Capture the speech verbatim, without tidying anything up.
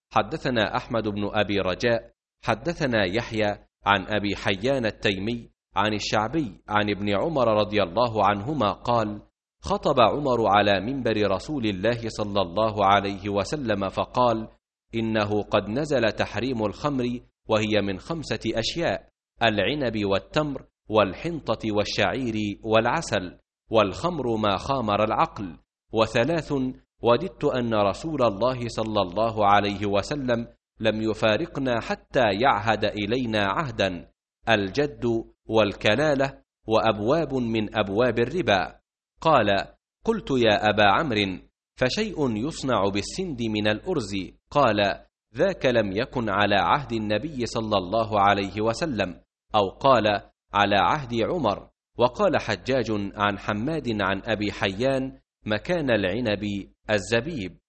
حدثنا أحمد بن أبي رجاء حدثنا يحيى عن أبي حيان التيمي عن الشعبي عن ابن عمر رضي الله عنهما قال: خطب عمر على منبر رسول الله صلى الله عليه وسلم فقال: إنه قد نزل تحريم الخمر، وهي من خمسة أشياء: العنب والتمر والحنطة والشعير والعسل، والخمر ما خامر العقل، وثلاث وددت أن رسول الله صلى الله عليه وسلم لم يفارقنا حتى يعهد إلينا عهدا: الجد والكلالة وأبواب من أبواب الربا. قال: قلت يا أبا عمرو، فشيء يصنع بالسند من الأرز؟ قال: ذاك لم يكن على عهد النبي صلى الله عليه وسلم، أو قال على عهد عمر. وقال حجاج عن حماد عن أبي حيان: مكان العنب الزبيب.